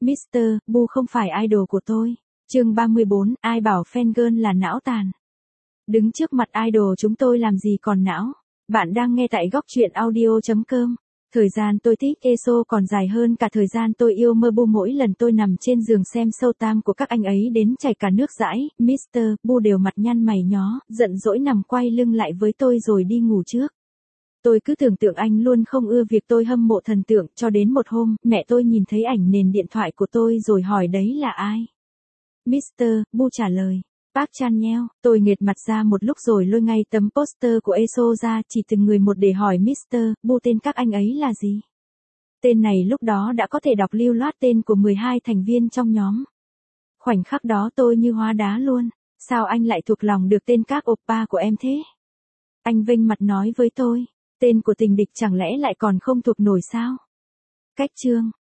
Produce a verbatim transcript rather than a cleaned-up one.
mít tơ Bu không phải idol của tôi. Chương ba mươi bốn, ai bảo fangirl là não tàn. Đứng trước mặt idol chúng tôi làm gì còn não. Bạn đang nghe tại góc truyện audio chấm com. Thời gian tôi thích ESO còn dài hơn cả thời gian tôi yêu Mơ Bu. Mỗi lần tôi nằm trên giường xem show tam của các anh ấy đến chảy cả nước dãi, mít tơ Bu đều mặt nhăn mày nhó, giận dỗi nằm quay lưng lại với tôi rồi đi ngủ trước. Tôi cứ tưởng tượng anh luôn không ưa việc tôi hâm mộ thần tượng, cho đến một hôm, mẹ tôi nhìn thấy ảnh nền điện thoại của tôi rồi hỏi đấy là ai. mít tơ Bu trả lời, Park Chan-yeol. Tôi nghệt mặt ra một lúc rồi lôi ngay tấm poster của ESO ra, chỉ từng người một để hỏi mít tơ Bu tên các anh ấy là gì. Tên này lúc đó đã có thể đọc lưu loát tên của mười hai thành viên trong nhóm. Khoảnh khắc đó tôi như hóa đá luôn. Sao anh lại thuộc lòng được tên các oppa của em thế? Anh vênh mặt nói với tôi, tên của tình địch chẳng lẽ lại còn không thuộc nổi sao? Cách chương,